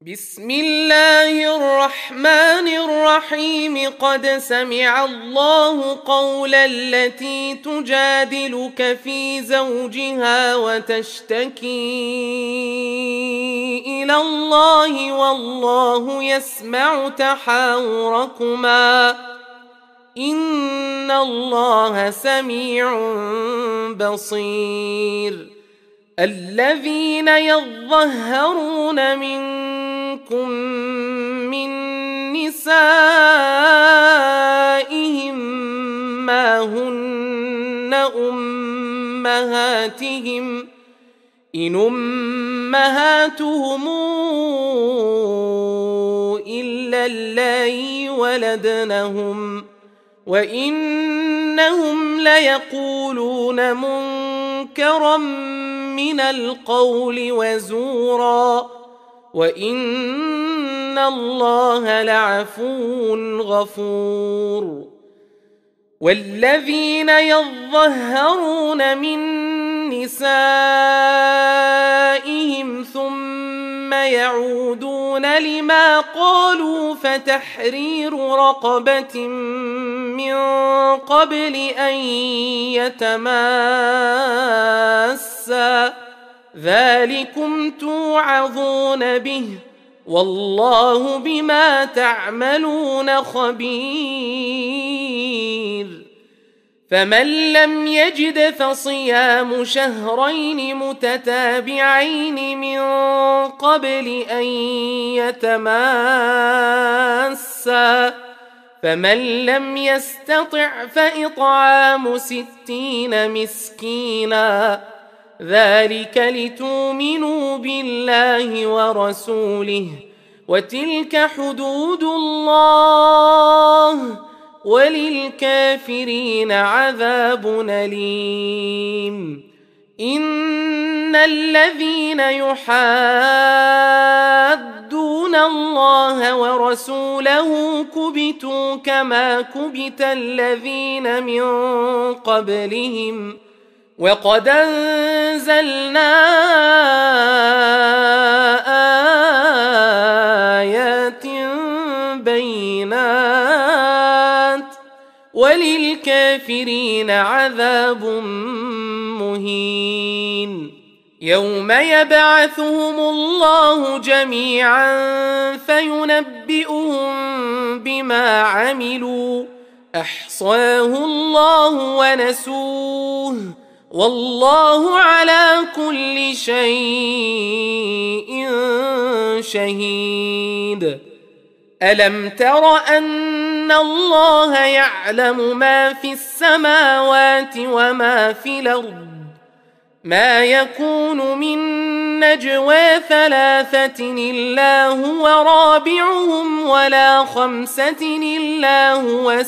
بسم الله الرحمن الرحيم. قد سمع الله قول التي تجادلك في زوجها وتشتكي إلى الله والله يسمع تحاوركما إن الله سميع بصير. الذين يظهرون منكم من نسائهم ما هن أمهاتهم إن أمهاتهم إلا اللائي ولدنهم وإنهم ليقولون منكرا من القول وزورا وإن الله لعفو غفور. والذين يظهرون من نسائهم ثم يعودون لما قالوا فتحرير رقبة من قبل أن يتماسا ذلكم توعظون به والله بما تعملون خبير. فمن لم يجد فصيام شهرين متتابعين من قبل أن يتماسا فمن لم يستطع فإطعام 60 مسكينا ذلك لتؤمنوا بالله ورسوله وتلك حدود الله وللكافرين عذاب أليم. إن الذين يحادون الله ورسوله كبتوا كما كبت الذين من قبلهم وقد أنزلنا آيات بينات وللكافرين عذاب مهين. يوم يبعثهم الله جميعا فينبئهم بما عملوا أحصاه الله ونسوه والله على كل شيء شهيد. ألم تر أن الله يعلم ما في السماوات وما في الأرض ما يكون من نجوى 3 إلا هو رابعهم ولا 5 إلا هو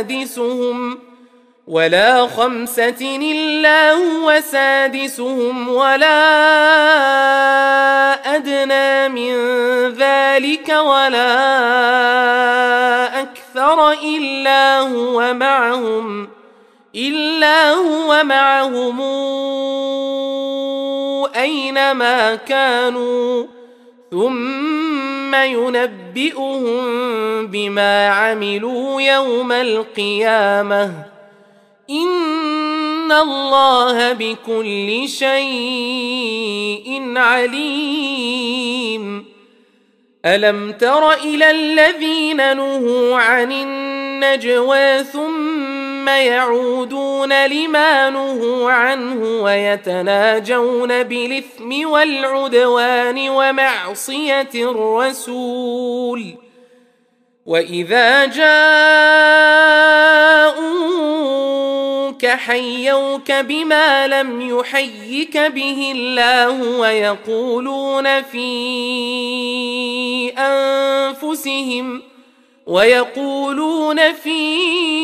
سادسهم ولا أدنى من ذلك ولا أكثر إلا هو معهم أينما كانوا ثم ينبئهم بما عملوا يوم القيامة إن الله بكل شيء عليم. ألم تر إلى الذين نهوا عن النجوى ثم يعودون لما نهوا عنه ويتناجون بالإثم والعدوان ومعصية الرسول وإذا جاءوك حيوك بما لم يحيك به الله ويقولون في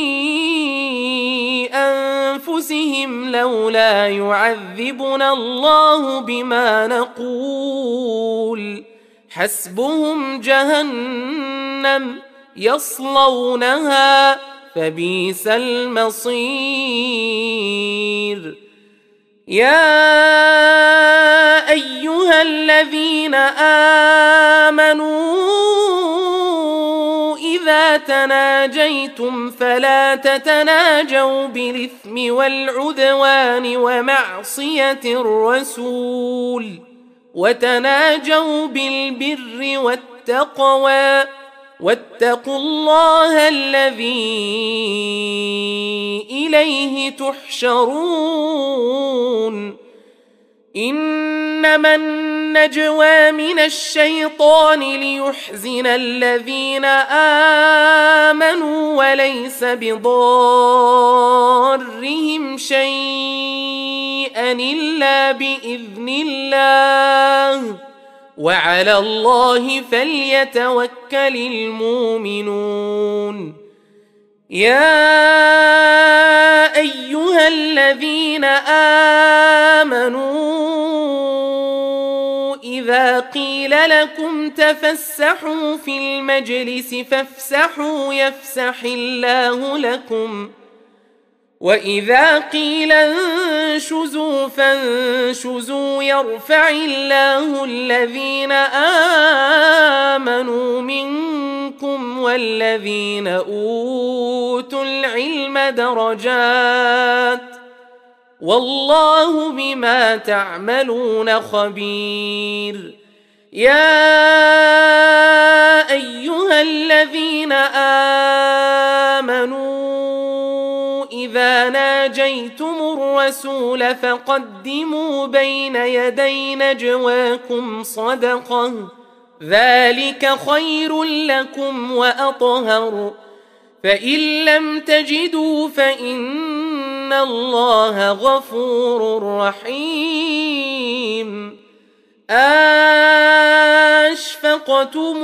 أنفسهم لولا يعذبنا الله بما نقول حسبهم جهنم يصلونها فبئس المصير. يا أيها الذين آمنوا إذا تناجيتم فلا تتناجوا بالإثم والعدوان ومعصية الرسول وتناجوا بالبر والتقوى واتقوا الله الذي إليه تحشرون إنما النجوى من الشيطان ليحزن الذين آمنوا وليس بضارهم شيئا إلا بإذن الله وعلى الله فليتوكل المؤمنون يا أيها الذين آمنوا إذا قيل لكم تفسحوا في المجلس فافسحوا يفسح الله لكم وإذا قيل انشزوا فانشزوا يرفع الله الذين آمنوا منكم والذين أوتوا العلم درجات والله بما تعملون خبير يا أيها الذين آمنوا إذا ناجيتم الرسول فقدموا بين يدي نجواكم صدقة ذلك خير لكم وأطهر فإن لم تجدوا فإن الله غفور رحيم أشفقتم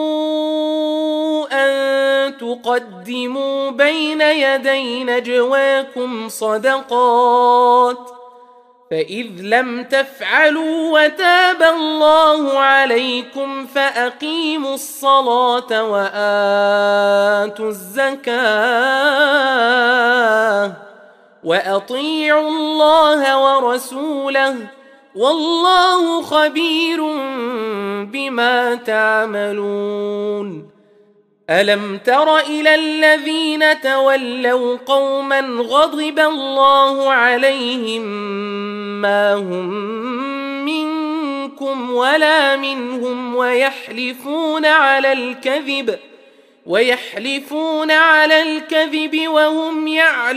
أن تقدموا بين يدي نجواكم صدقات فإذ لم تفعلوا وتاب الله عليكم فأقيموا الصلاة وآتوا الزكاة وأطيعوا الله ورسوله والله خبير بما تعملون ألم تر إلى الذين تولوا قوما غضب الله عليهم ما هم منكم ولا منهم ويحلفون على الكذب وهم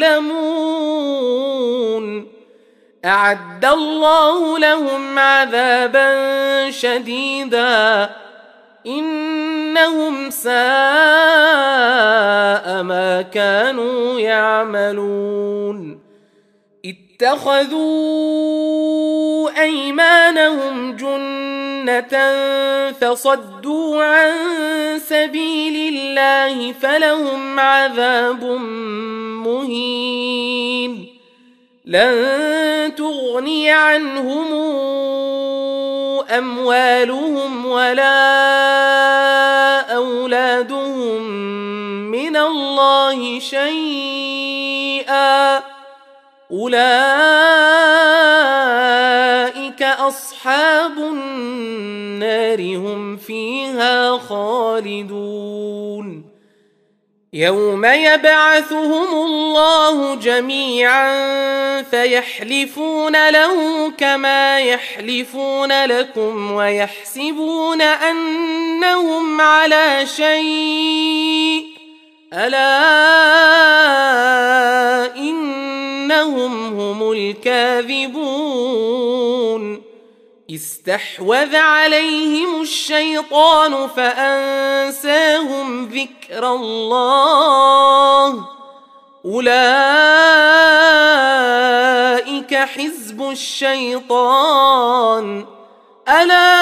يعلمون أعد الله لهم عذابا شديدا إنهم ساء ما كانوا يعملون اتخذوا أيمانهم جنة فصدوا عن سبيل الله فلهم عذاب مهين لن تغني عنهم أموالهم ولا أولادهم من الله شيئا أولئك أصحاب النار هم فيها خالدون يوم يبعثهم الله جميعا فيحلفون له كما يحلفون لكم ويحسبون أنهم على شيء ألا إنهم هم الكاذبون استحوذ عليهم الشيطان فأنساهم ذكر الله أولئك حزب الشيطان ألا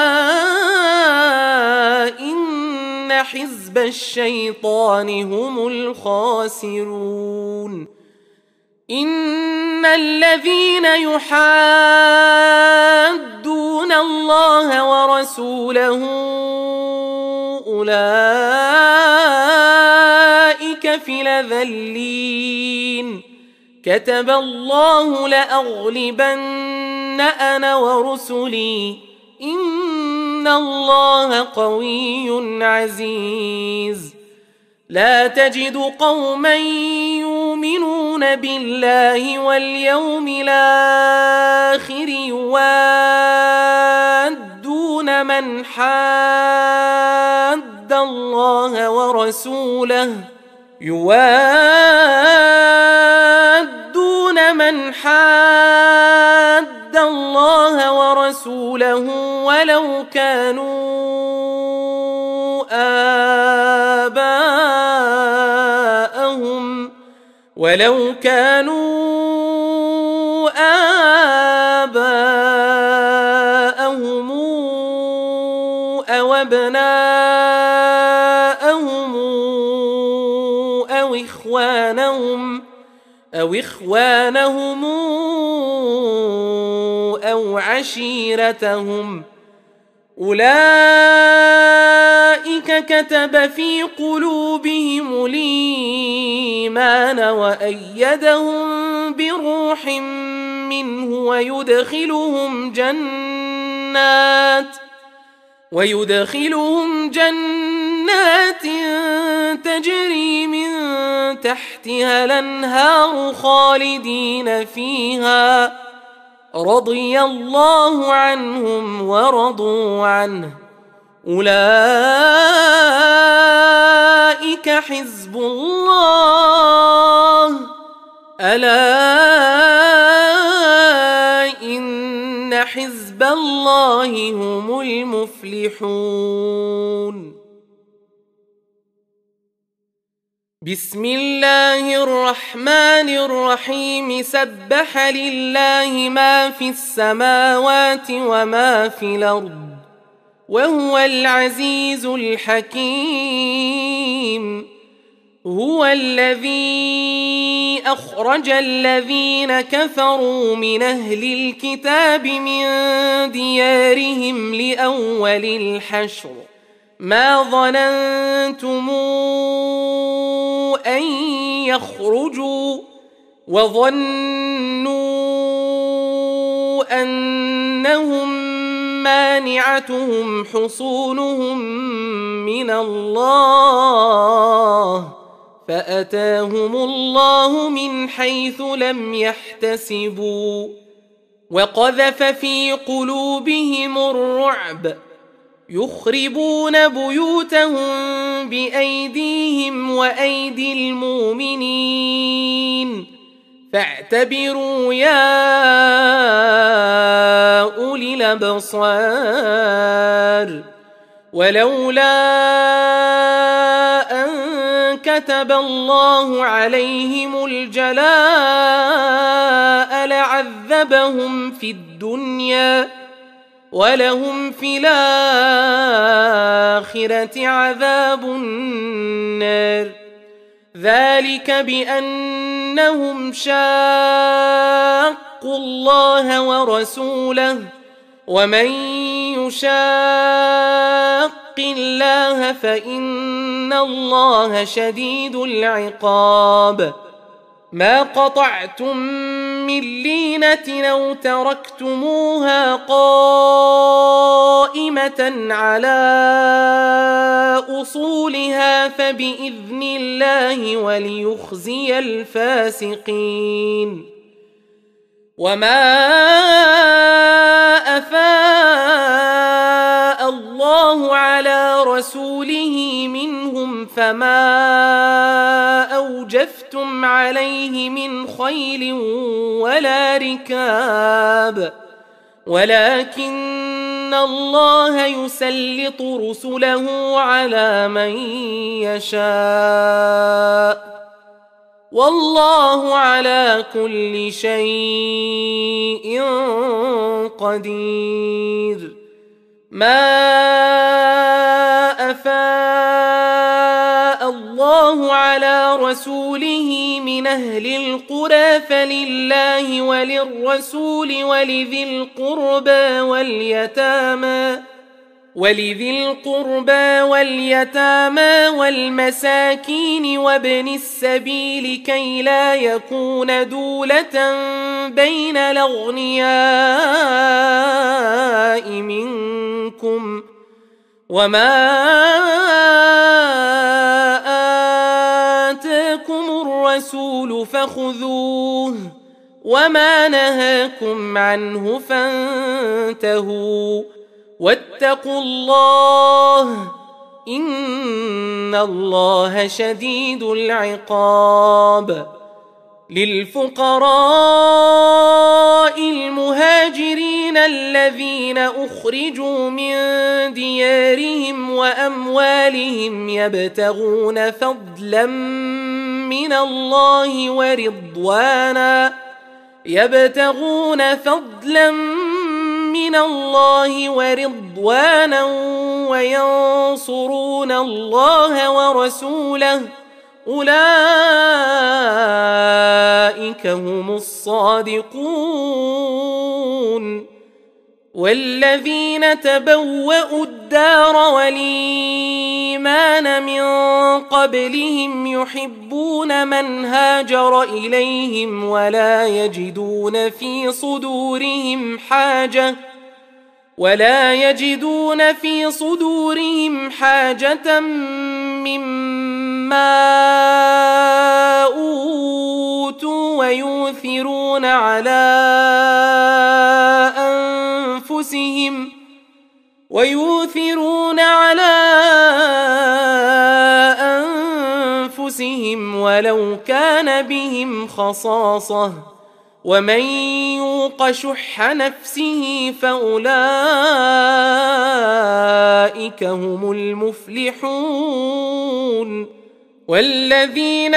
إن حزب الشيطان هم الخاسرون إن الذين يحادون الله ورسوله أولئك في الأذلين كتب الله لأغلبن أنا ورسلي إن الله قوي عزيز لا تجد قوما يؤمنون بالله واليوم الآخر يوادون من حاد الله ورسوله ولو كانوا آباءهم أو أبناءهم أو إخوانهم أو عشيرتهم أولئك كتب في قلوبهم الإيمان وأيدهم بروح منه ويدخلهم جنات تجري من تحتها الأنهار خالدين فيها رضي الله عنهم ورضوا عنه أولئك حزب الله ألا إن حزب الله هم المفلحون بسم الله الرحمن الرحيم سبح لله ما في السماوات وما في الأرض وهو العزيز الحكيم هو الذي أخرج الذين كفروا من أهل الكتاب من ديارهم لأول الحشر ما ظننتم أن يخرجوا وظنوا أنهم مانعتهم حصونهم من الله فأتاهم الله من حيث لم يحتسبوا وقذف في قلوبهم الرعب يخربون بيوتهم بأيديهم وأيدي المؤمنين فاعتبروا يا أولي الأبصار ولولا أن كتب الله عليهم الجلاء لعذبهم في الدنيا ولهم في الآخرة عذاب النار ذلك بأنهم شاقوا الله ورسوله ومن يشاق الله فإن الله شديد العقاب ما قطعتم من لينة أو تركتموها قائمة على أصولها فبإذن الله وليخزي الفاسقين وما أفاء الله على رسوله منهم فما أوجفتم عليه من خيل ولا ركاب ولكن الله يسلط رسله على من يشاء والله على كل شيء قدير ما أفاء الله على رسوله من أهل القرى فلله وللرسول ولذي القربى واليتامى والمساكين وابن السبيل كي لا يكون دولة بين الأغنياء منكم وما الرسول فخذوه وما نهاكم عنه فانتهوا واتقوا الله إن الله شديد العقاب. للفقراء المهاجرين الذين أخرجوا من ديارهم وأموالهم يبتغون فضلا من الله ورضوانا وينصرون الله ورسوله أولئك هم الصادقون. والذين تبوأوا الدار والإيمان من قبلهم يحبون من هاجر إليهم ولا يجدون في صدورهم حاجة مما أوتوا ويؤثرون على أنفسهم ولو كان بهم خصاصة ومن يوق شح نفسه فأولئك هم المفلحون. والذين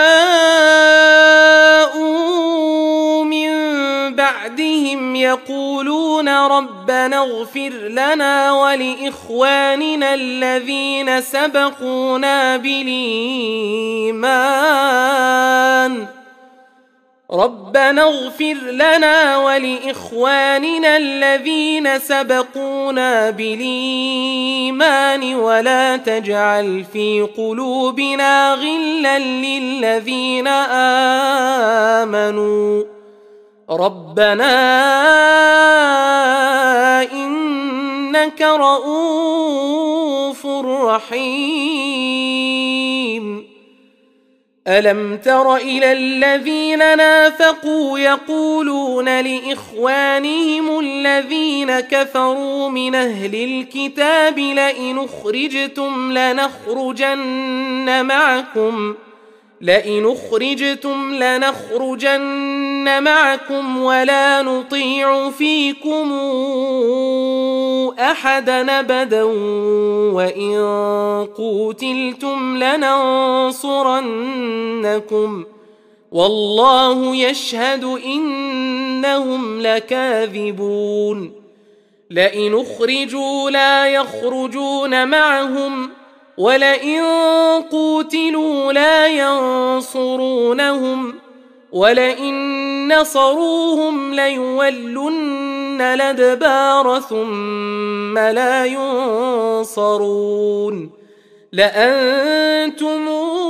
جاءوا من بعدهم يقولون ربنا اغفر لنا ولإخواننا الذين سبقونا بالإيمان ولا تجعل في قلوبنا غلا للذين آمنوا ربنا إنك رؤوف رحيم. ألم تر إلى الذين نافقوا يقولون لإخوانهم الذين كفروا من أهل الكتاب لئن أخرجتم لنخرجن معكم ولا نطيع فيكم أحدا أبدا وإن قوتلتم لننصرنكم والله يشهد إنهم لكاذبون. لئن أخرجوا لا يخرجون معهم ولئن قوتلوا لا ينصرونهم ولئن نصروهم ليولن الأدبار ثم لا ينصرون. لأنتم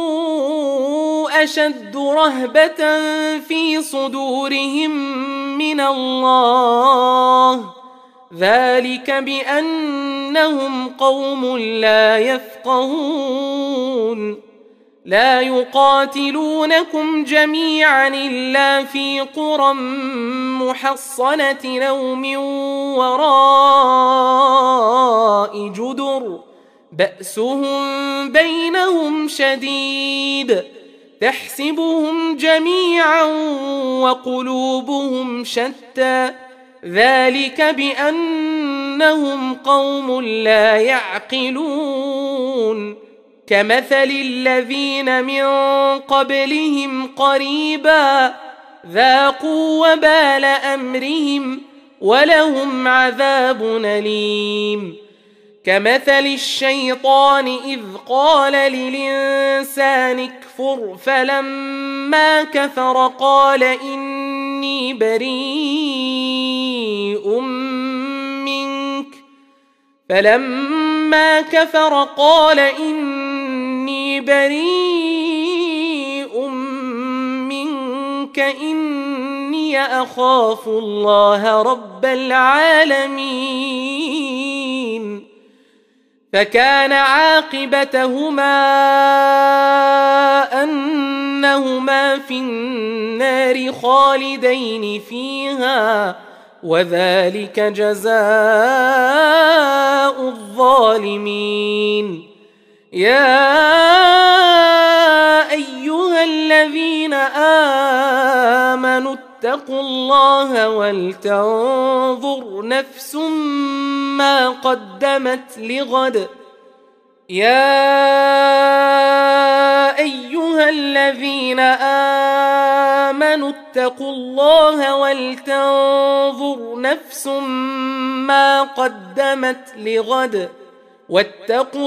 أشد رهبة في صدورهم من الله ذلك بأنهم قوم لا يفقهون. لا يقاتلونكم جميعا إلا في قرى محصنة أو من وراء جدر بأسهم بينهم شديد تحسبهم جميعا وقلوبهم شتى ذلك بأنهم قوم لا يعقلون. كمثل الذين من قبلهم قريبا ذاقوا وبال أمرهم ولهم عذاب أليم. كمثل الشيطان إذ قال للإنسان اكفر فلما كفر قال إني بريء منك إني أخاف الله رب العالمين. فكان عاقبتهما ليجعلنهما في النار خالدين فيها وذلك جزاء الظالمين. يا أيها الذين آمنوا اتقوا الله ولتنظر نفس ما قدمت لغد. يا أيها الذين آمنوا اتقوا الله ولتنظر نفس ما قدمت لغد واتقوا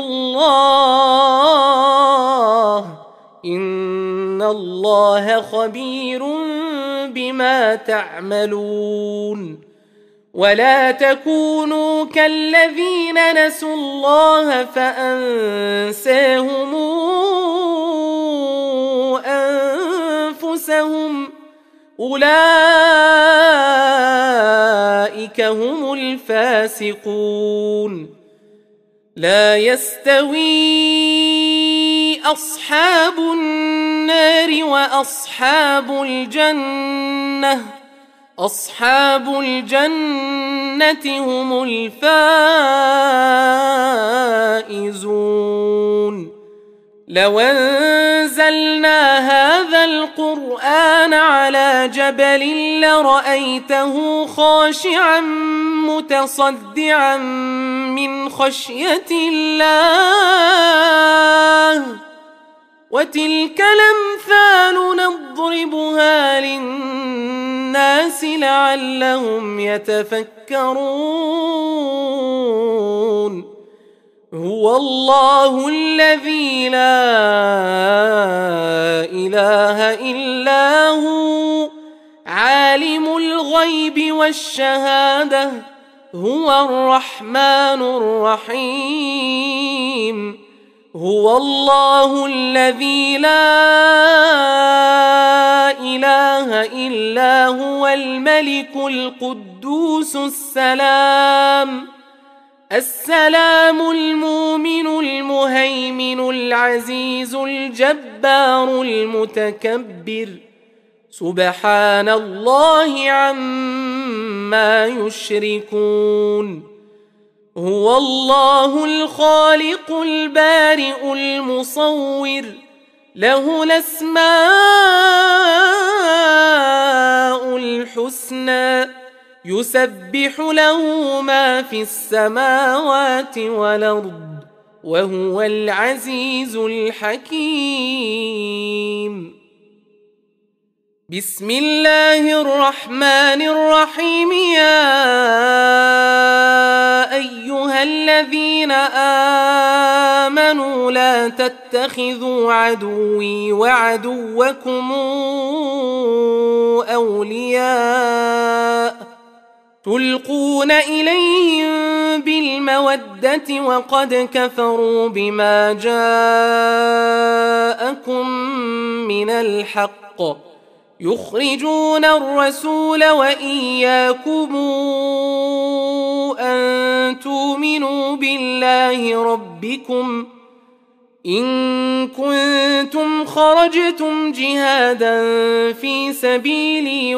الله إن الله خبير بما تعملون. ولا تكونوا كالذين نسوا الله فأنساهم أنفسهم أولئك هم الفاسقون. لا يستوي أصحاب النار وأصحاب الجنة أصحاب الجنة هم الفائزون. لو أنزلنا هذا القرآن على جبل لرأيته خاشعا متصدعا من خشية الله وتلك الأمثال نضربها للناس لعلهم يتفكرون. هو الله الذي لا إله إلا هو عالم الغيب والشهادة هو الرحمن الرحيم. هو الله الذي لا إله إلا هو الملك القدوس السلام المؤمن المهيمن العزيز الجبار المتكبر سبحان الله عما يشركون. هو الله الخالق البارئ المصور له الأسماء الحسنى يسبح له ما في السماوات والأرض وهو العزيز الحكيم. بسم الله الرحمن الرحيم. يا أيها الذين آمنوا لا تتخذوا عدوي وعدوكم أولياء تلقون إليهم بالمودة وقد كفروا بما جاءكم من الحق يخرجون الرسول وإياكم أن تؤمنوا بالله ربكم إن كنتم خرجتم جهادا في سبيلي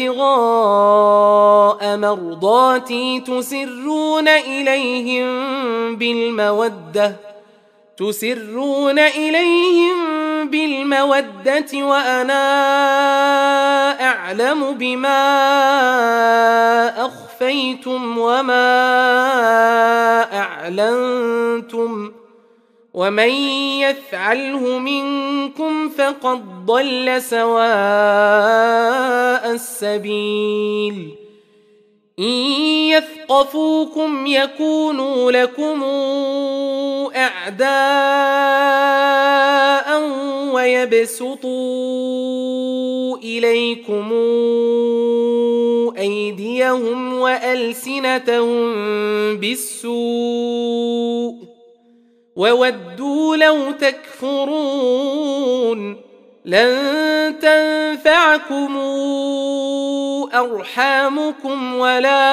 وابتغاء مرضاتي تسرون إليهم بالمودة وأنا أعلم بما أخفيتم وما أعلنتم ومن يفعله منكم فقد ضل سواء السبيل. إن يثقفوكم يكونوا لكم أعداء ويبسطوا إليكم أيديهم وألسنتهم بالسوء وودوا لو تكفرون. لن تنفعكم أرحامكم ولا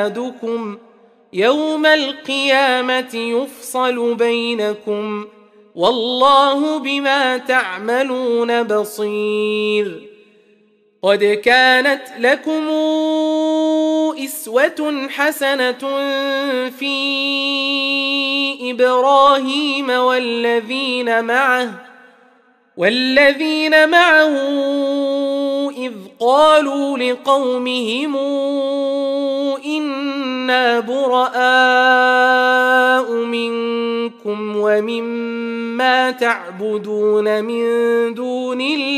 أولادكم يوم القيامة يفصل بينكم والله بما تعملون بصير. قد كانت لكم إسوة حسنة في إبراهيم والذين معه إذ قالوا لقومهم إنا براء منكم ومما تعبدون من دون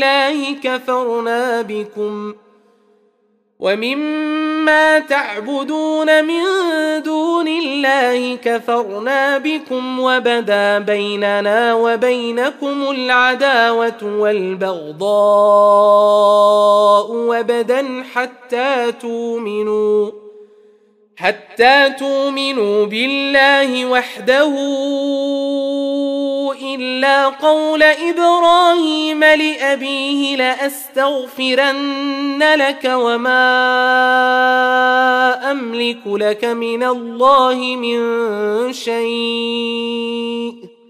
الله كفرنا بكم وبدا بيننا وبينكم العداوة والبغضاء أبدا حتى تؤمنوا بالله وحده إلا قول إبراهيم لأبيه لأستغفرن لك وما أملك لك من الله من شيء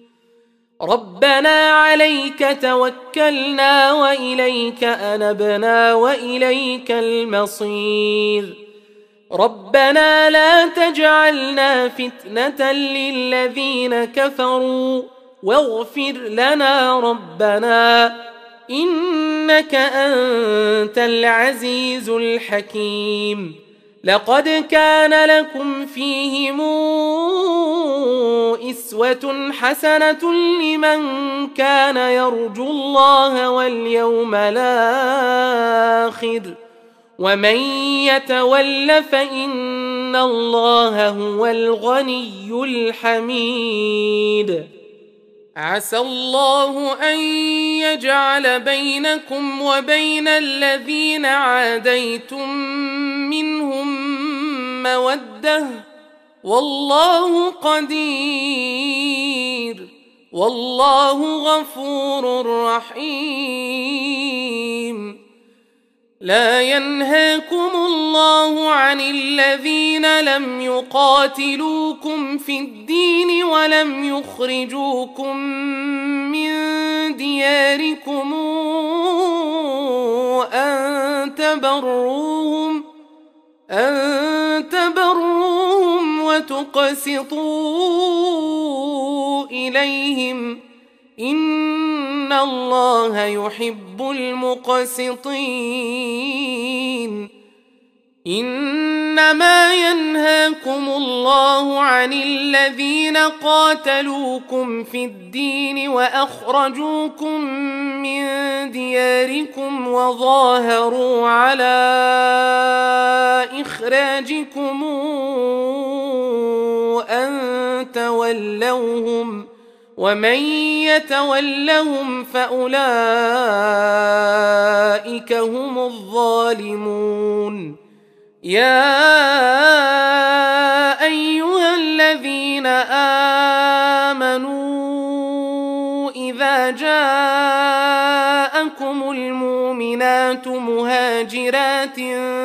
ربنا عليك توكلنا وإليك أنبنا وإليك المصير ربنا لا تجعلنا فتنة للذين كفروا واغفر لنا ربنا إنك أنت العزيز الحكيم. لقد كان لكم فيهم إسوة حسنة لمن كان يرجو الله واليوم الآخر ومن يتول فإن الله هو الغني الحميد. عسى الله أن يجعل بينكم وبين الذين عاديتم منهم مودة والله قدير والله غفور رحيم. لا ينهاكم الله عن الذين لم يقاتلوكم في الدين ولم يخرجوكم من دياركم أن تبروهم وتقسطوا إليهم إن الله يحب المقسطين. إنما ينهاكم الله عن الذين قاتلوكم في الدين وأخرجوكم من دياركم وظاهروا على إخراجكم أن تولوهم ومن يتولهم فأولئك هم الظالمون. يا أيها الذين آمنوا إذا جاءكم المؤمنات مهاجرات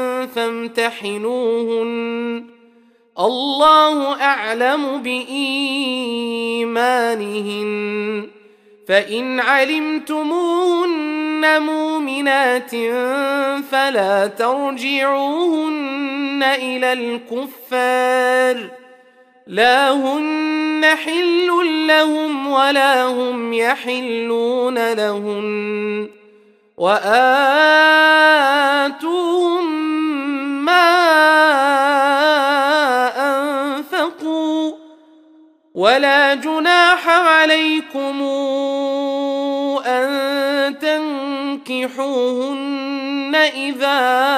فامتحنوهن الله أعلم بإيمانهن فإن علمتموهن مؤمنات فلا ترجعوهن إلى الكفار لا هن حل لهم ولا هم يحلون لهن وآتوهم ما أنفقوا ولا جناح عليكم أن تنكحوهن إذا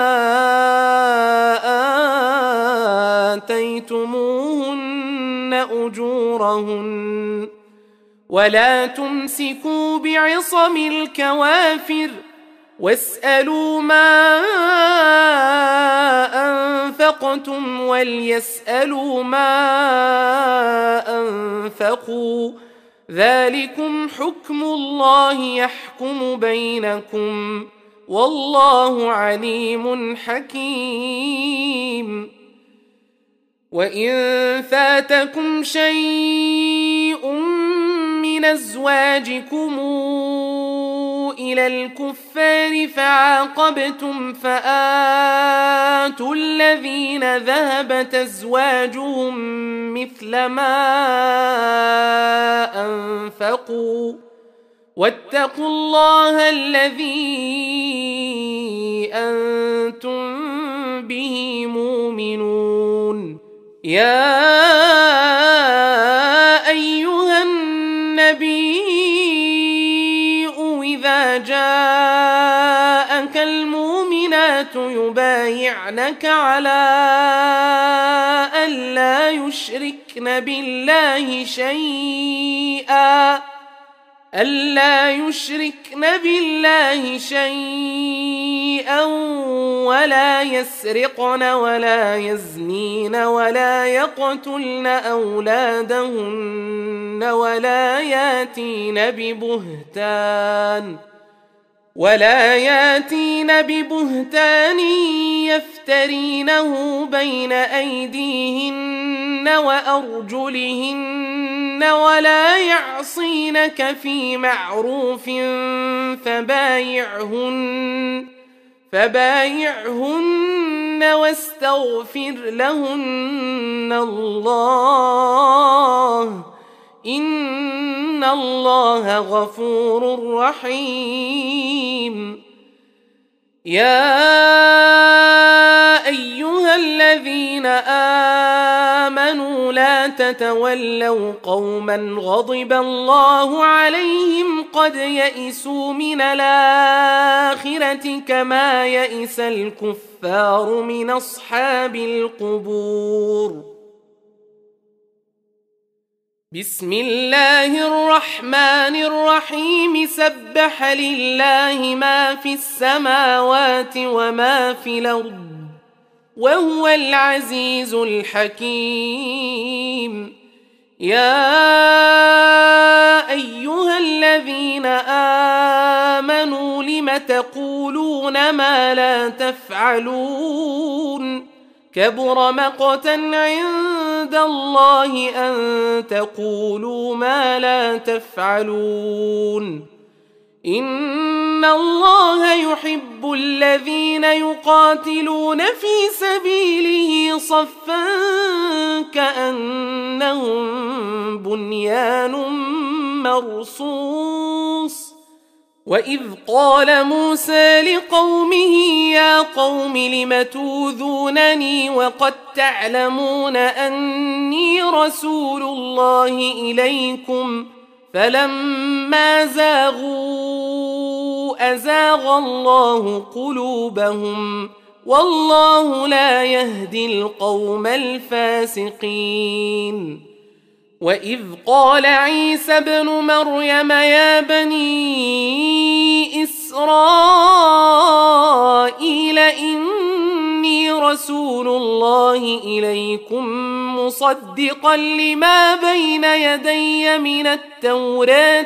آتيتموهن أجورهن ولا تمسكوا بعصم الكوافر واسألوا ما أنفقتم وليسألوا ما أنفقوا ذلكم حكم الله يحكم بينكم والله عليم حكيم. وإن فاتكم شيء من من أزواجكم إلى الكفار فعاقبتم فآتوا الذين ذهبت أزواجهم مثل ما أنفقوا واتقوا الله الذي أنتم به مؤمنون. يا أيها النبي إذا جاءك المؤمنات يبايعنك على أن لا يشركن بالله شيئا ولا يسرقن ولا يزنين ولا يقتلن أولادهن ولا ياتين ببهتان يفترينه بين أيديهن وأرجلهن ولا يعصينك في معروف فبايعهن واستغفر لهن الله إن الله غفور رحيم. يا أيها الذين آمنوا لا تتولوا قوما غضب الله عليهم قد يئسوا من الآخرة كما يئس الكفار من أصحاب القبور. بسم الله الرحمن الرحيم سبح لله ما في السماوات وما في الأرض وهو العزيز الحكيم. يا أيها الذين آمنوا لم تقولون ما لا تفعلون كبر مقتا عند الله أن تقولوا ما لا تفعلون. إن الله يحب الذين يقاتلون في سبيله صفا كأنهم بنيان مرصوص. وإذ قال موسى لقومه يا قوم لم توذونني وقد تعلمون أني رسول الله إليكم فلما زاغوا أزاغ الله قلوبهم والله لا يهدي القوم الفاسقين. وإذ قال عيسى ابن مريم يا بني إسرائيل إني رسول الله إليكم مصدقا لما بين يدي من التوراة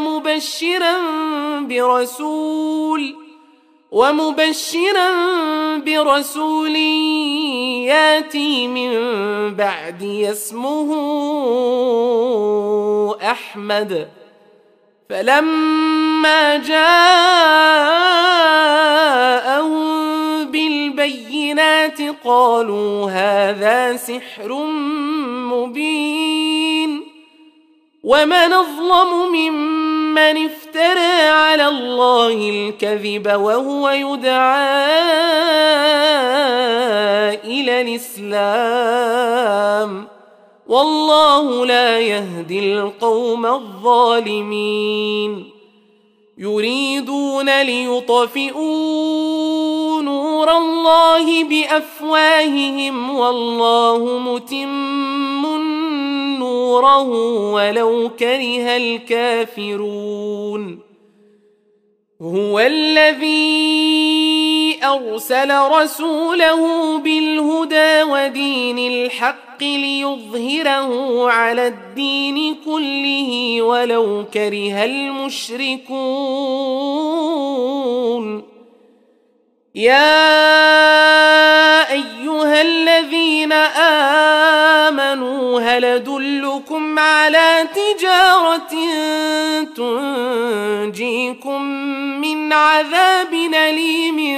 ومبشرا برسول ياتي من بعدي اسمه أحمد. فلما جاءهم بالبينات قالوا هذا سحر مبين. ومن أظلم ممن افترى على الله الكذب وهو يدعى إلى الإسلام والله لا يهدي القوم الظالمين. يريدون ليطفئوا نور الله بأفواههم والله متم نوره ولو كره الكافرون. هو الذي أرسل رسوله بالهدى ودين الحق ليظهره على الدين كله ولو كره المشركون. يا أيها الذين آمنوا هل أدلكم على تجارة تنجيكم من عذاب أليم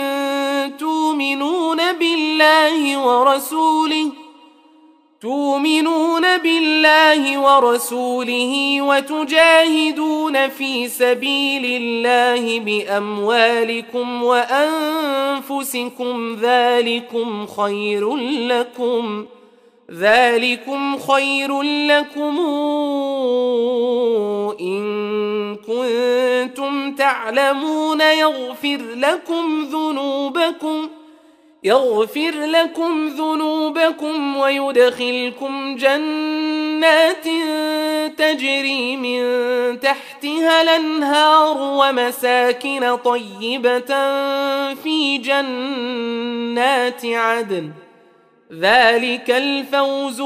تؤمنون بالله ورسوله وتجاهدون في سبيل الله بأموالكم وأنفسكم ذلكم خير لكم إن كنتم تعلمون يغفر لكم ذنوبكم ويدخلكم جنات تجري من تحتها الأنهار ومساكن طيبة في جنات عدن ذلك الفوز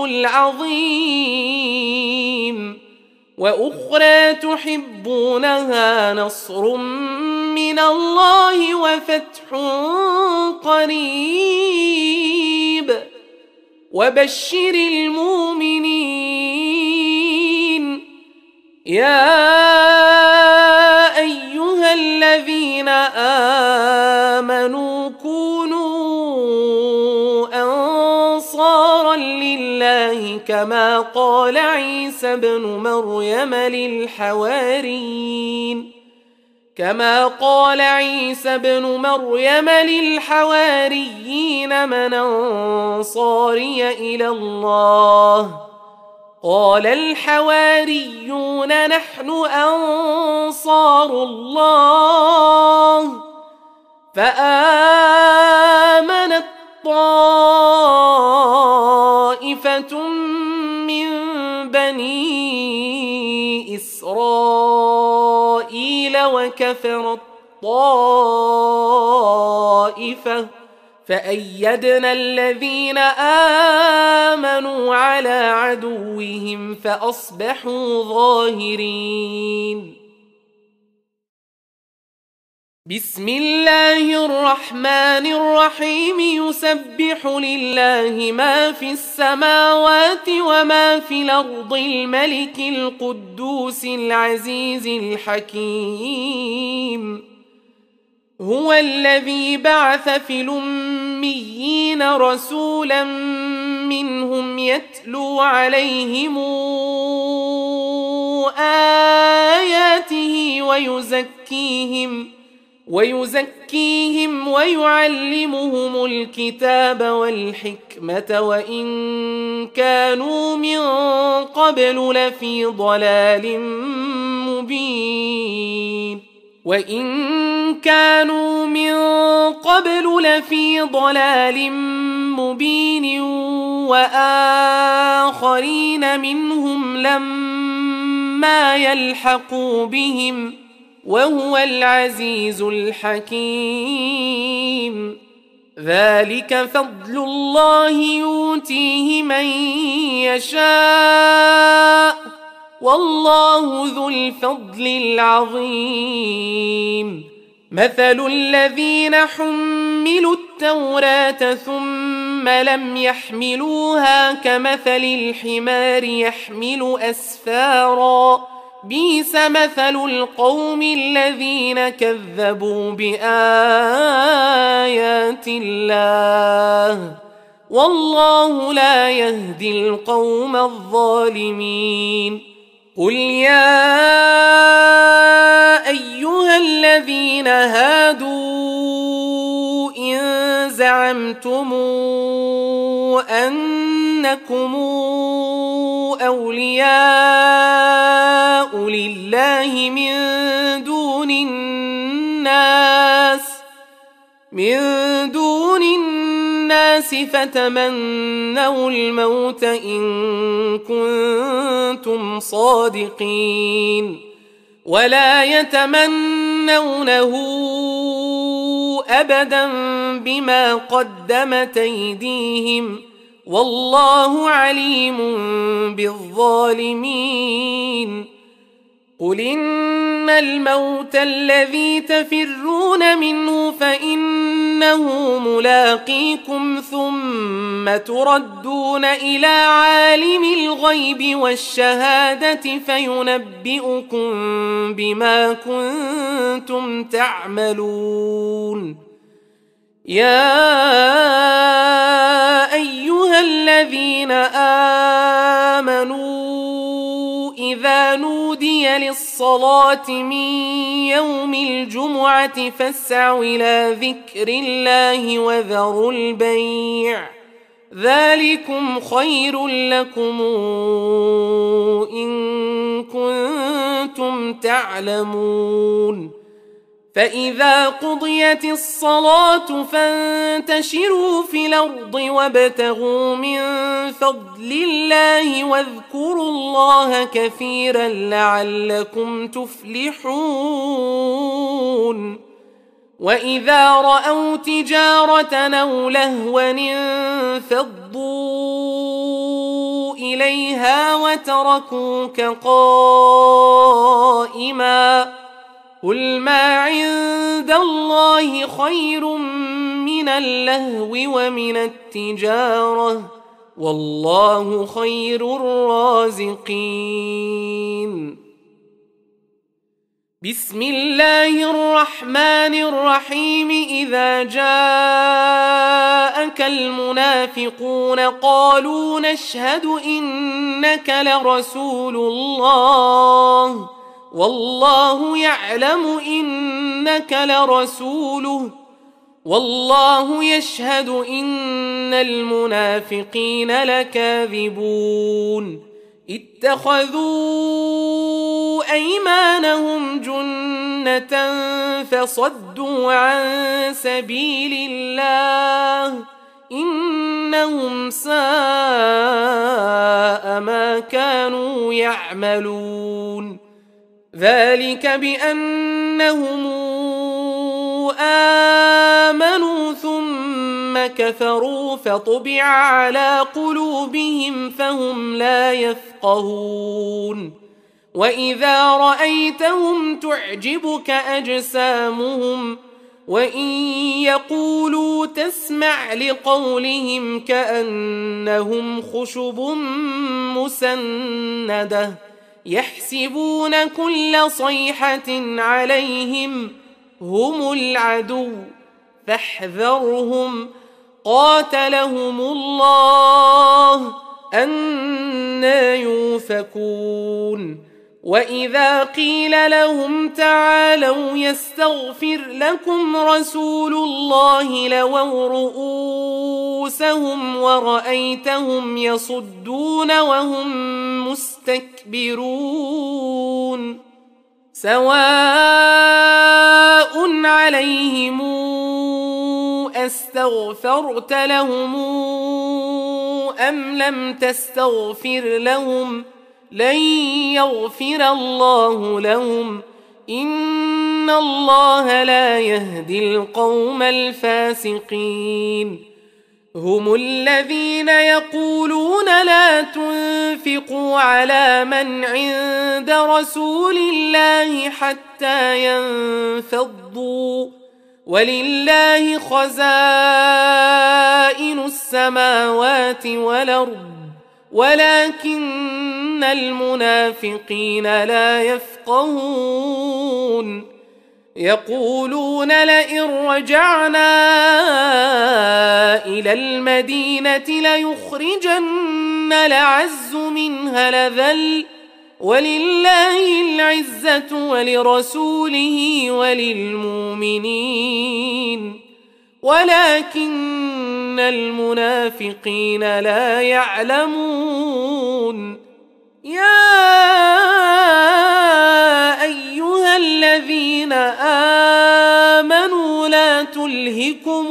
العظيم. وأخرى تحبونها نصر من الله وفتح قريب وبشر المؤمنين. يا أيها الذين آمنوا كونوا أنصارا لله كما قال عيسى بن مريم للحواريين من أنصاري إلى الله قال الحواريون نحن أنصار الله فآمنت طائفة من بني إسرائيل وكفرت طائفة فأيدنا الذين آمنوا على عدوهم فأصبحوا ظاهرين. بسم الله الرحمن الرحيم. يسبح لله ما في السماوات وما في الأرض الملك القدوس العزيز الحكيم. هو الذي بعث في الأميين رسولا منهم يتلو عليهم آياته ويزكيهم ويعلمهم الكتاب والحكمة وإن كانوا من قبل لفي ضلال مبين وآخرين منهم لما يلحقوا بهم وهو العزيز الحكيم. ذلك فضل الله يؤتيه من يشاء والله ذو الفضل العظيم. مثل الذين حملوا التوراة ثم لم يحملوها كمثل الحمار يحمل أسفارا بئس مثل القوم الذين كذبوا بآيات الله والله لا يهدي القوم الظالمين. قل يا أيها الذين هادوا إن زعمتم أنكم أولياء لله من دون الناس فتمنوا الموت إن كنتم صادقين ولا يتمنونه أبدا بما قدمت أيديهم والله عليم بالظالمين. قل الموت الذي تفرون منه فإنه ملاقيكم ثم تردون إلى عالم الغيب والشهادة فينبئكم بما كنتم تعملون. يا أيها الذين آمنوا إذا نودي للصلاة من يوم الجمعة فاسعوا إلى ذكر الله وذروا البيع ذلكم خير لكم إن كنتم تعلمون. فإذا قضيت الصلاة فانتشروا في الأرض وابتغوا من فضل الله واذكروا الله كثيرا لعلكم تفلحون. وإذا رأوا تجارة أو لهوا انفضوا إليها وتركوك قائما قل ما عند الله خير من اللهو ومن التجارة والله خير الرازقين. بسم الله الرحمن الرحيم. إذا جاءك المنافقون قالوا نشهد إنك لرسول الله والله يعلم إنك لرسوله والله يشهد إن المنافقين لكاذبون. اتخذوا أيمانهم جنة فصدوا عن سبيل الله إنهم ساء ما كانوا يعملون. ذلك بأنهم آمنوا ثم كفروا فطبع على قلوبهم فهم لا يفقهون. وإذا رأيتهم تعجبك أجسامهم وإن يقولوا تسمع لقولهم كأنهم خشب مسندة يحسبون كل صيحة عليهم هم العدو فاحذرهم قاتلهم الله أنى يؤفكون. وإذا قيل لهم تعالوا يستغفر لكم رسول الله لووا رؤوسهم ورأيتهم يصدون وهم مستكبرون. سواء عليهم أستغفرت لهم أم لم تستغفر لهم لن يغفر الله لهم إن الله لا يهدي القوم الفاسقين. هم الذين يقولون لا تنفقوا على من عند رسول الله حتى ينفضوا ولله خزائن السماوات والأرض ولكن المنافقين لا يفقهون. يقولون لئن رجعنا إلى المدينة ليخرجن الأعز منها الأذل ولله العزة ولرسوله وللمؤمنين ولكن المنافقين لا يعلمون. يا أيها الذين آمنوا لا تلهكم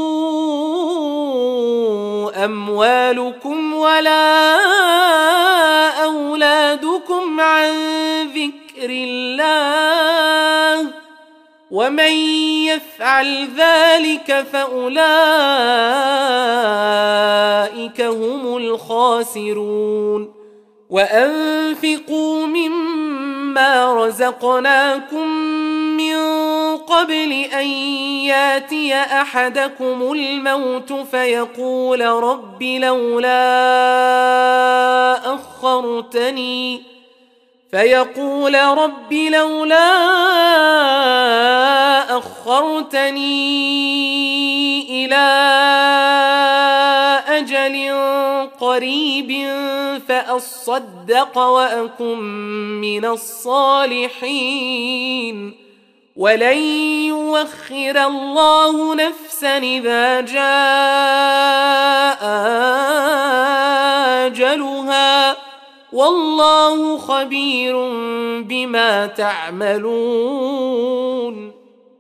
أموالكم ولا أولادكم عن ذكر الله ومن يفعل ذلك فأولئك هم الخاسرون. وأنفقوا مما مما رزقناكم من قبل أن ياتي أحدكم الموت فيقول رب لولا أخرتني إلى أجل قريب فأصدق وأكن من الصالحين ولن يؤخر الله نفسا إذا جاء أجلها والله خبير بما تعملون.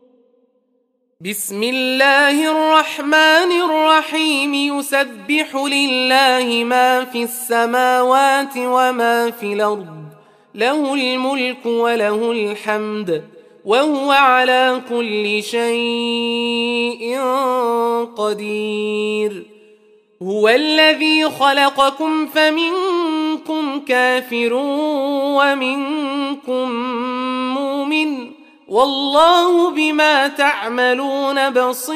بسم الله الرحمن الرحيم. يسبح لله ما في السماوات وما في الأرض له الملك وله الحمد وهو على كل شيء قدير. هو الذي خلقكم فمنكم كافر ومنكم مؤمن والله بما تعملون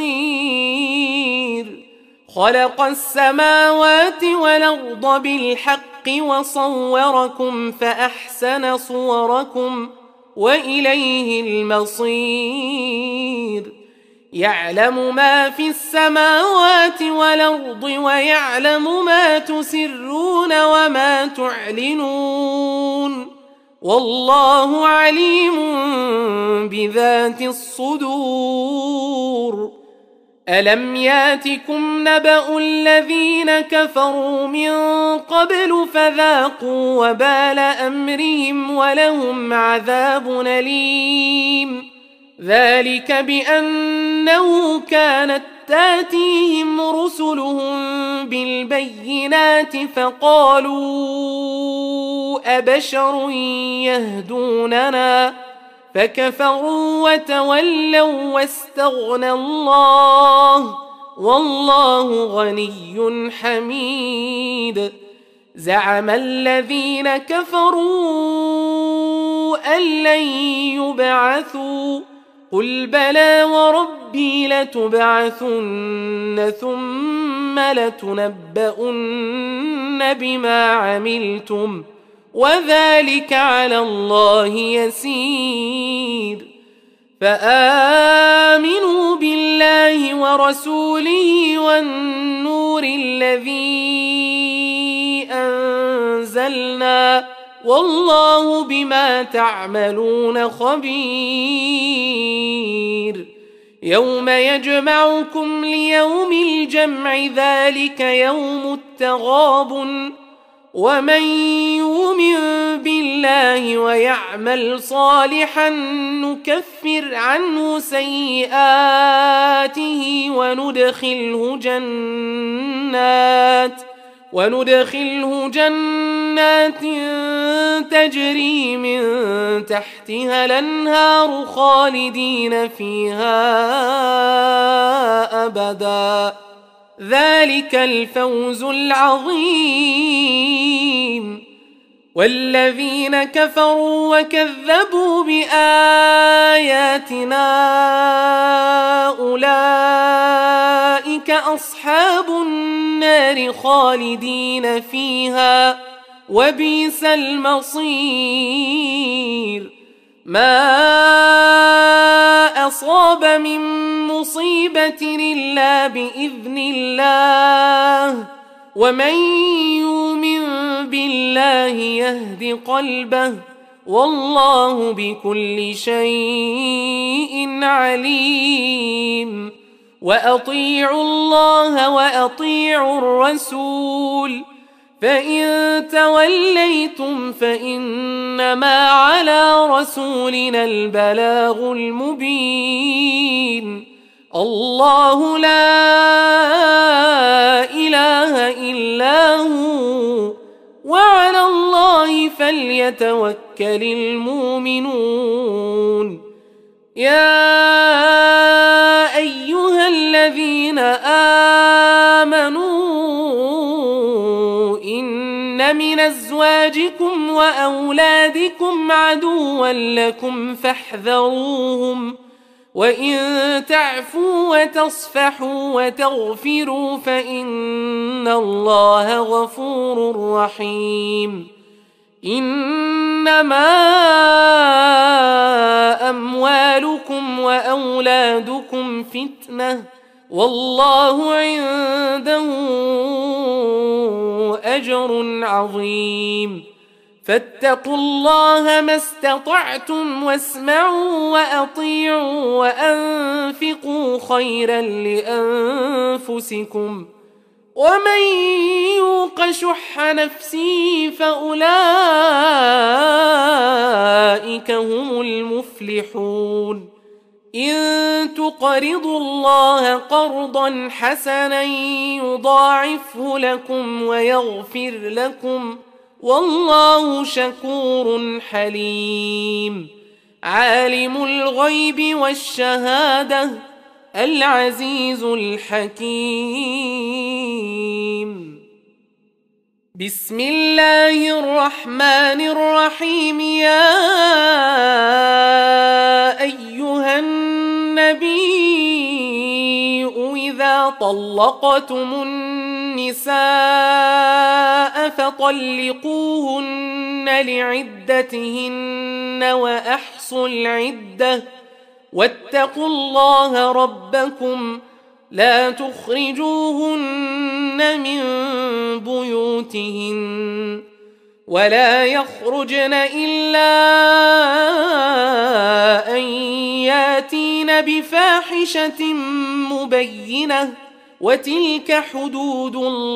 بصير. خلق السماوات والأرض بالحق وصوركم فأحسن صوركم وإليه المصير. يعلم ما في السماوات والأرض ويعلم ما تسرون وما تعلنون والله عليم بذات الصدور. ألم ياتكم نبأ الذين كفروا من قبل فذاقوا وبال أمرهم ولهم عذاب أليم. ذلك بأنه كانت تاتيهم رسلهم بالبينات فقالوا أبشر يهدوننا فكفروا وتولوا واستغنى الله والله غني حميد. زعم الذين كفروا أن لن يبعثوا قل بلى وربي لتبعثن ثم لتنبؤن بما عملتم وذلك على الله يسير. فآمنوا بالله ورسوله والنور الذي أنزلنا والله بما تعملون خبير. يوم يجمعكم ليوم الجمع ذلك يوم التغابن ومن يؤمن بالله ويعمل صالحا نكفر عنه سيئاته وندخله جنات تجري من تحتها الأنهار خالدين فيها أبدا ذلك الفوز العظيم. والذين كفروا وكذبوا بآياتنا أولئك أصحاب النار خالدين فيها وبئس المصير. ما أصاب من مصيبة إلا بإذن الله ومن يؤمن بالله يهد قلبه والله بكل شيء عليم. وأطيعوا الله وأطيعوا الرسول فإن توليتم فإنما على رسولنا البلاغ المبين. الله لا إله إلا هو وعلى الله فليتوكل المؤمنون. يا أيها الذين آمنوا إن من أزواجكم أزواجكم وأولادكم عدوا لكم فاحذروهم وإن تعفوا وتصفحوا وتغفروا فإن الله غفور رحيم إنما أموالكم وأولادكم فتنة والله عنده أجر عظيم فاتقوا الله ما استطعتم واسمعوا وأطيعوا وأنفقوا خيرا لأنفسكم ومن يوق شح نفسه فأولئك هم المفلحون إن تقرضوا الله قرضا حسنا يضاعفه لكم ويغفر لكم والله شكور حليم عالم الغيب والشهادة العزيز الحكيم بسم الله الرحمن الرحيم يا أيها النبي إذا طلقتم النساء فطلقوهن لعدتهن وأحصوا العدة واتقوا الله ربكم لا تخرجوهن من بيوتهن ولا يخرجن إلا أن ياتين بفاحشة مبينة وتلك حدود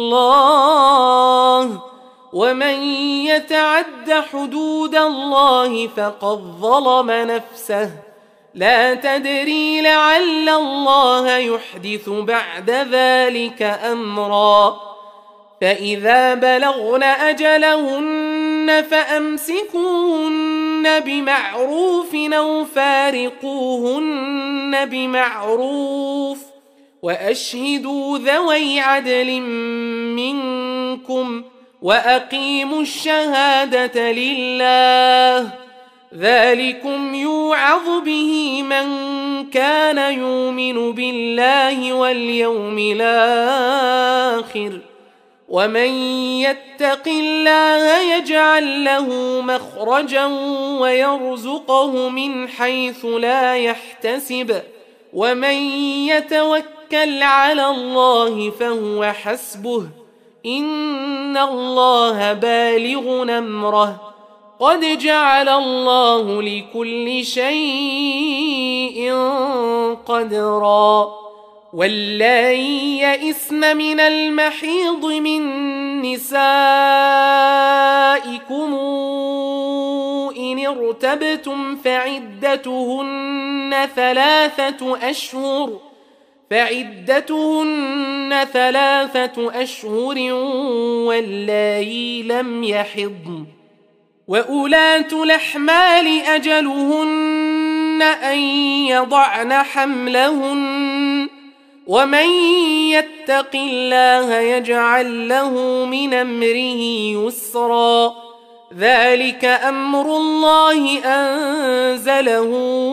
الله ومن يتعد حدود الله فقد ظلم نفسه لا تدري لعل الله يحدث بعد ذلك أمرا فإذا بلغن أجلهن فأمسكوهن بمعروف أو فارقوهن بمعروف وأشهدوا ذوي عدل منكم وأقيموا الشهادة لله ذلكم يوعظ به من كان يؤمن بالله واليوم الآخر ومن يتق الله يجعل له مخرجا ويرزقه من حيث لا يحتسب ومن يتوكل على الله فهو حسبه إن الله بالغ أمره قد جعل الله لكل شيء قدرا واللائي يئسن من المحيض من نسائكم إن ارتبتم فعدتهن ثلاثة أشهر واللائي لم يحضن وأولاة الأحمال أجلهن أن يضعن حملهن ومن يتق الله يجعل له من أمره يسرا ذلك أمر الله أنزله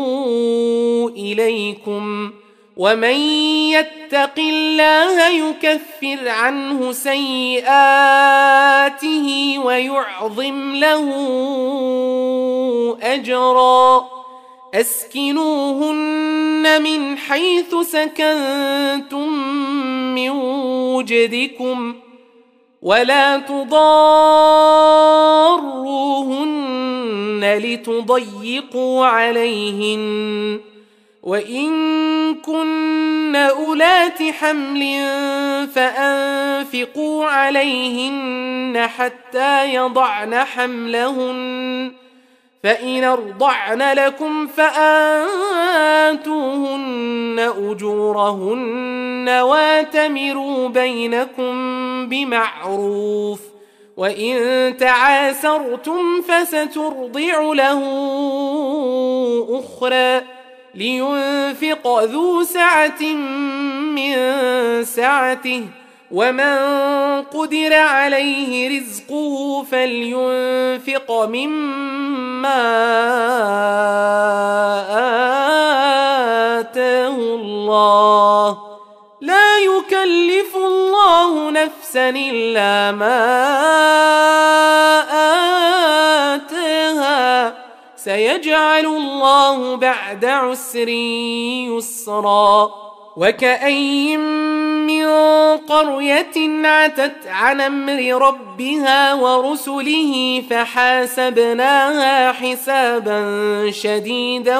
إليكم ومن يتق الله يكفر عنه سيئاته ويعظم له أجرا أسكنوهن من حيث سكنتم من وجدكم ولا تضاروهن لتضيقوا عليهن وإن كن أولات حمل فأنفقوا عليهن حتى يضعن حملهن فإن أرضعن لكم فآتوهن أجورهن واتمروا بينكم بمعروف وإن تعاسرتم فسترضع له أخرى لينفق ذو سعة من سعته ومن قدر عليه رزقه فلينفق مما آتاه الله لا يكلف الله نفسا إلا ما آتاها سيجعل الله بعد عسر يسرا وكأين من قرية عتت عن أمر ربها ورسله فحاسبناها حسابا شديدا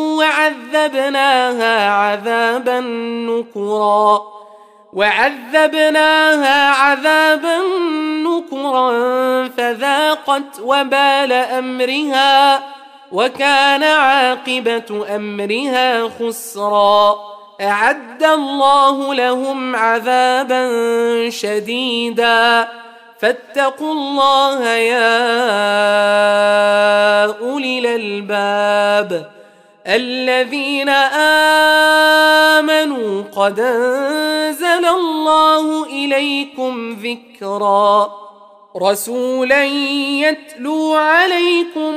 وعذبناها عذابا نكرا فذاقت وبال أمرها وكان عاقبة أمرها خسرا أعد الله لهم عذابا شديدا فاتقوا الله يا أولي الألباب الذين آمنوا قد أنزل الله إليكم ذكرا رسولا يتلو عليكم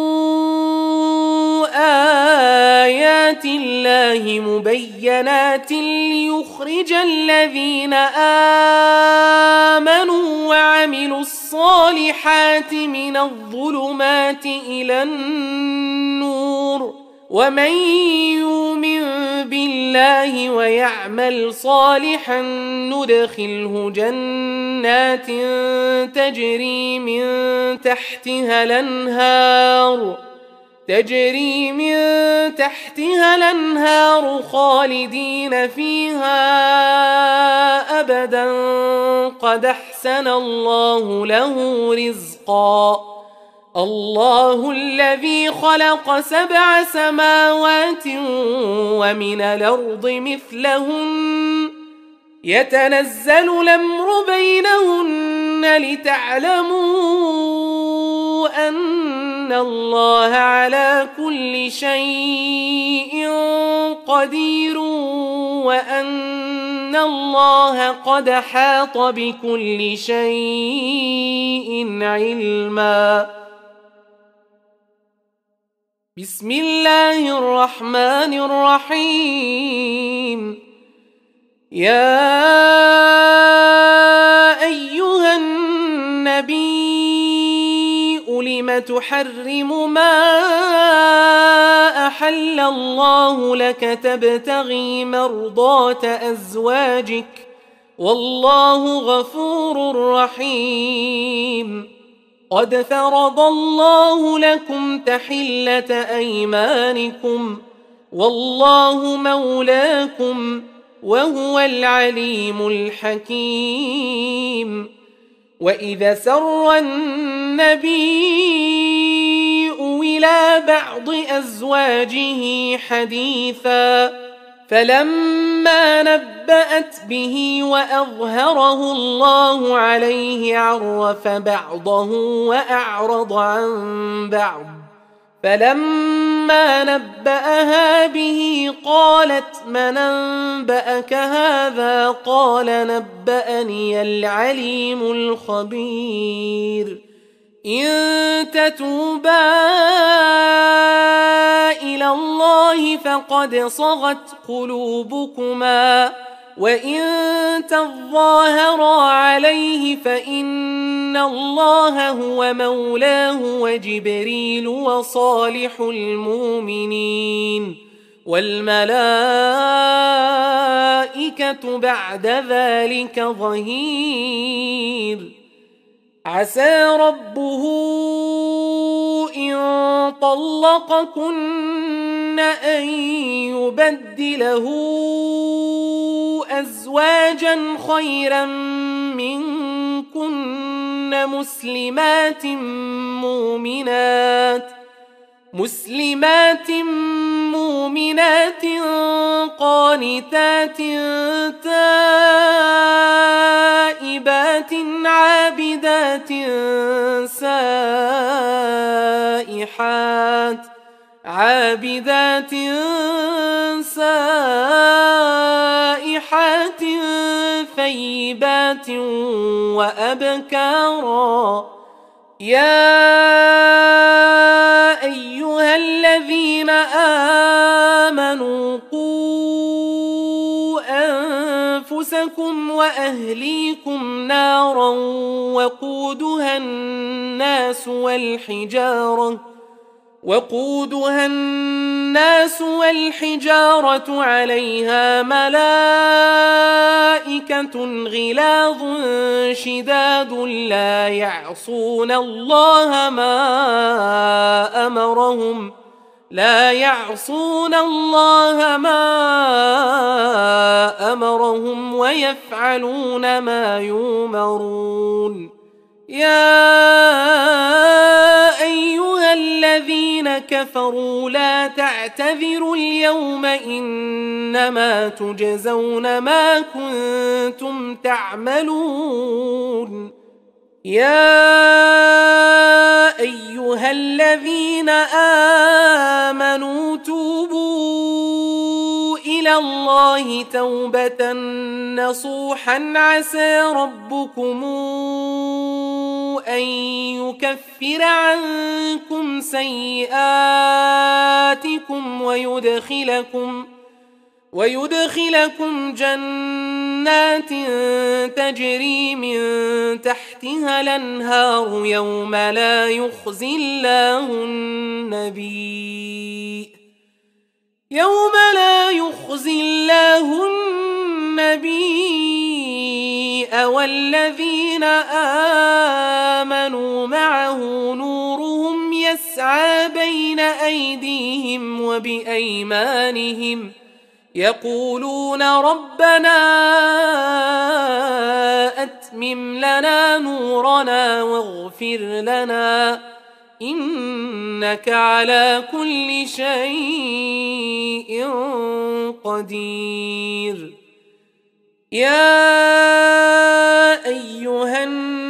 آيات الله مبينات ليخرج الذين آمنوا وعملوا الصالحات من الظلمات إلى النور ومن يؤمن بالله ويعمل صالحا ندخله جنات تجري من تحتها الأنهار خالدين فيها أبدا قد أحسن الله له رزقا الله الذي خلق 7 سماوات ومن الأرض مثلهن يتنزل الأمر بينهن لتعلموا أن الله على كل شيء قدير وأن الله قد حاط بكل شيء علما بسم الله الرحمن الرحيم يا أيها النبي لم تحرم ما أحل الله لك تبتغي مرضات أزواجك والله غفور رحيم قد فرض الله لكم تحلة أيمانكم والله مولاكم وهو العليم الحكيم وإذا سر النبي إلى بعض أزواجه حديثا فلما نبأت به وأظهره الله عليه عرف بعضه وأعرض عن بعض فلما نبأها به قالت من أنبأك هذا قال نبأني العليم الخبير إن تتوبا إلى الله فقد صغت قلوبكما وإن تظاهرا عليه فإن الله هو مولاه وجبريل وصالح المؤمنين والملائكة بعد ذلك ظهير عسى ربه إن طلقكن أن يبدله أزواجا خيرا منكن مسلمات مؤمنات قانتات تائبات عابدات سائحات عابدات سائحات ثيبات وأبكارا يا أيها الذين آمنوا قوا أنفسكم وأهليكم نارا وقودها الناس والحجارة عليها ملائكة غلاظ شداد لا يعصون الله ما أمرهم ويفعلون ما يؤمرون يا أيها الذين كفروا لا تعتذروا اليوم إنما تجزون ما كنتم تعملون يا أيها الذين آمنوا توبوا إلى الله توبة نصوحا عسى ربكم أن يكفر عنكم سيئاتكم ويدخلكم جنات تجري من تحتها الأنهار يوم لا يخزي الله النبي والذين آمنوا معه نورهم يسعى بين أيديهم وبأيمانهم يقولون ربنا أتمم لنا نورنا واغفر لنا إنك على كل شيء قدير يا أيها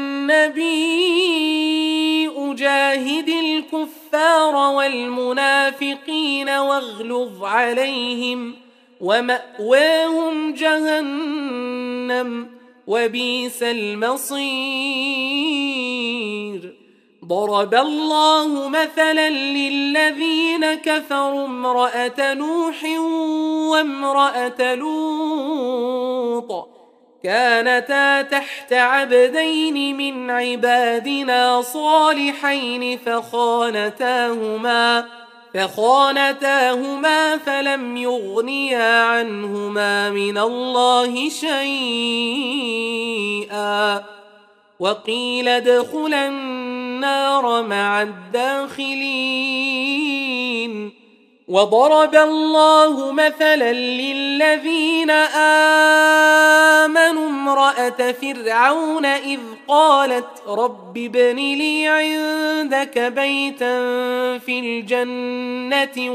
النبي جاهد الكفار والمنافقين واغلظ عليهم ومأواهم جهنم وبئس المصير ضرب الله مثلا للذين كفروا امرأة نوح وامرأة لوط كانتا تحت عبدين من عبادنا صالحين فخانتاهما فلم يغنيا عنهما من الله شيئا وقيل ادخلا النار مع الداخلين وضرب الله مثلا للذين آمنوا امرأة فرعون إذ قالت رب ابن لي عندك بيتا في الجنة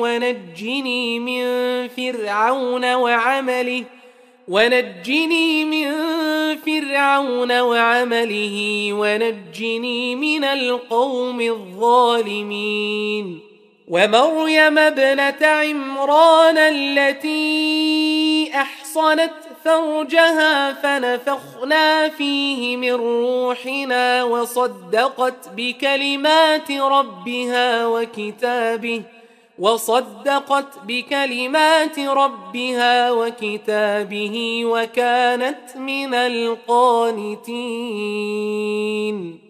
ونجني من فرعون وعمله ونجني من القوم الظالمين ومريم ابنة عمران التي أحصنت فرجها فنفخنا فيه من روحنا وصدقت بكلمات ربها وكتابه وكانت من القانتين